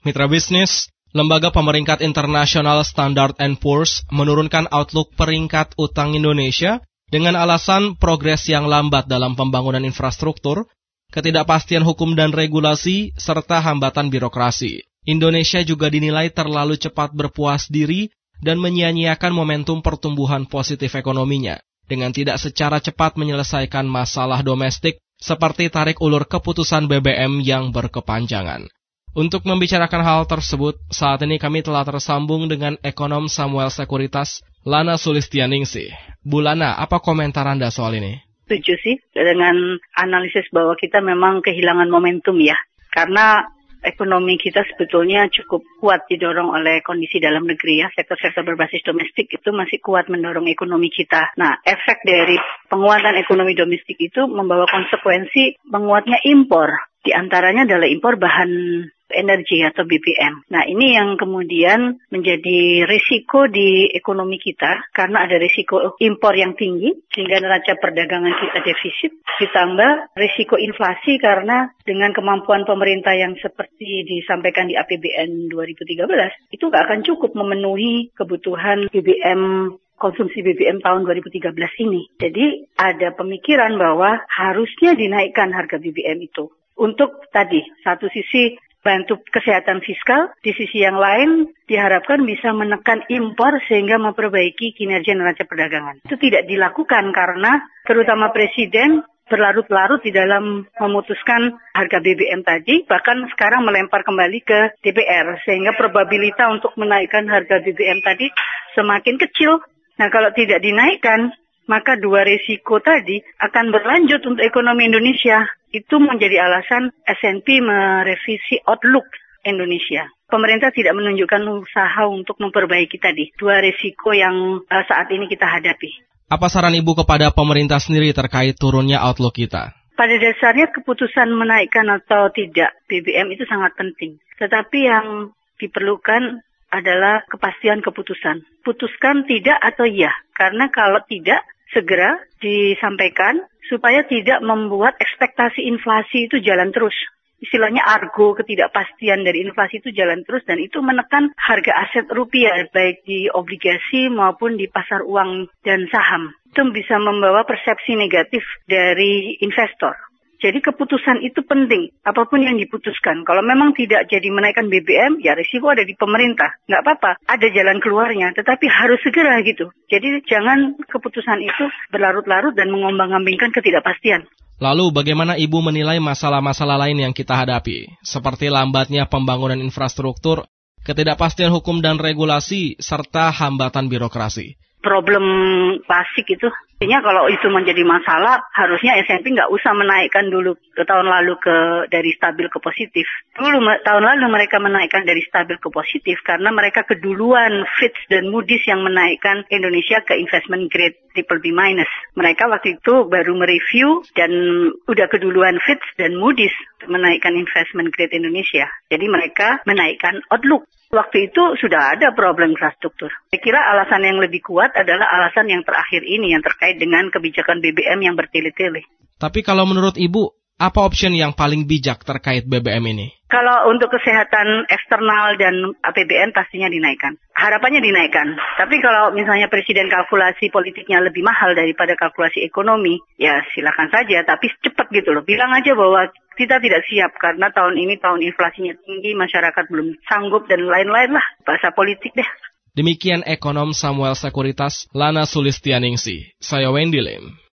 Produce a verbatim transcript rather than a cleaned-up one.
Mitra bisnis, Lembaga Pemeringkat Internasional Standard and Poor's menurunkan outlook peringkat utang Indonesia dengan alasan progres yang lambat dalam pembangunan infrastruktur, ketidakpastian hukum dan regulasi, serta hambatan birokrasi. Indonesia juga dinilai terlalu cepat berpuas diri dan menyia-nyiakan momentum pertumbuhan positif ekonominya, dengan tidak secara cepat menyelesaikan masalah domestik seperti tarik ulur keputusan B B M yang berkepanjangan. Untuk membicarakan hal tersebut, saat ini kami telah tersambung dengan ekonom Samuel Sekuritas, Lana Sulistianingsih. Bu Lana, apa komentar Anda soal ini? Setuju sih dengan analisis bahwa kita memang kehilangan momentum ya. Karena ekonomi kita sebetulnya cukup kuat didorong oleh kondisi dalam negeri ya. Sektor-sektor berbasis domestik itu masih kuat mendorong ekonomi kita. Nah, efek dari penguatan ekonomi domestik itu membawa konsekuensi menguatnya impor. Di antaranya adalah impor bahan energi atau B B M. Nah, ini yang kemudian menjadi risiko di ekonomi kita karena ada risiko impor yang tinggi sehingga neraca perdagangan kita defisit, ditambah risiko inflasi karena dengan kemampuan pemerintah yang seperti disampaikan di A P B N dua ribu tiga belas itu nggak akan cukup memenuhi kebutuhan B B M, konsumsi B B M tahun dua ribu tiga belas ini. Jadi ada pemikiran bahwa harusnya dinaikkan harga B B M itu. Untuk tadi, satu sisi bantu kesehatan fiskal, di sisi yang lain diharapkan bisa menekan impor sehingga memperbaiki kinerja neraca perdagangan. Itu tidak dilakukan karena terutama Presiden berlarut-larut di dalam memutuskan harga B B M tadi, bahkan sekarang melempar kembali ke D P R, sehingga probabilitas untuk menaikkan harga B B M tadi semakin kecil. Nah, kalau tidak dinaikkan, maka dua risiko tadi akan berlanjut untuk ekonomi Indonesia. Itu menjadi alasan S and P merevisi outlook Indonesia. Pemerintah tidak menunjukkan usaha untuk memperbaiki tadi dua risiko yang uh, saat ini kita hadapi. Apa saran Ibu kepada pemerintah sendiri terkait turunnya outlook kita? Pada dasarnya keputusan menaikkan atau tidak B B M itu sangat penting. Tetapi yang diperlukan adalah kepastian keputusan. Putuskan tidak atau iya. Karena kalau tidak, segera disampaikan supaya tidak membuat ekspektasi inflasi itu jalan terus. Istilahnya argo, ketidakpastian dari inflasi itu jalan terus dan itu menekan harga aset rupiah baik di obligasi maupun di pasar uang dan saham. Itu bisa membawa persepsi negatif dari investor. Jadi keputusan itu penting, apapun yang diputuskan. Kalau memang tidak jadi menaikkan B B M, ya risiko ada di pemerintah. Nggak apa-apa, ada jalan keluarnya, tetapi harus segera gitu. Jadi jangan keputusan itu berlarut-larut dan mengombang-ambingkan ketidakpastian. Lalu bagaimana Ibu menilai masalah-masalah lain yang kita hadapi, seperti lambatnya pembangunan infrastruktur, ketidakpastian hukum dan regulasi, serta hambatan birokrasi? Problem klasik itu, artinya kalau itu menjadi masalah, harusnya S and P nggak usah menaikkan dulu ke tahun lalu ke dari stabil ke positif. Dulu tahun lalu mereka menaikkan dari stabil ke positif karena mereka keduluan Fitch dan Moody's yang menaikkan Indonesia ke investment grade triple B minus. Mereka waktu itu baru mereview dan udah keduluan Fitch dan Moody's menaikkan investment grade Indonesia. Jadi mereka menaikkan outlook. Waktu itu sudah ada problem infrastruktur. Saya kira alasan yang lebih kuat adalah alasan yang terakhir ini yang terkait dengan kebijakan B B M yang bertele-tele. Tapi kalau menurut Ibu, apa option yang paling bijak terkait B B M ini? Kalau untuk kesehatan eksternal dan A P B N pastinya dinaikkan. Harapannya dinaikkan. Tapi kalau misalnya Presiden kalkulasi politiknya lebih mahal daripada kalkulasi ekonomi, ya silakan saja. Tapi cepat gitu loh. Bilang aja bahwa kita tidak siap karena tahun ini tahun inflasinya tinggi, masyarakat belum sanggup dan lain-lain lah. Bahasa politik deh. Demikian ekonom Samuel Sekuritas, Lana Sulistianingsih. Saya Wendy Lim.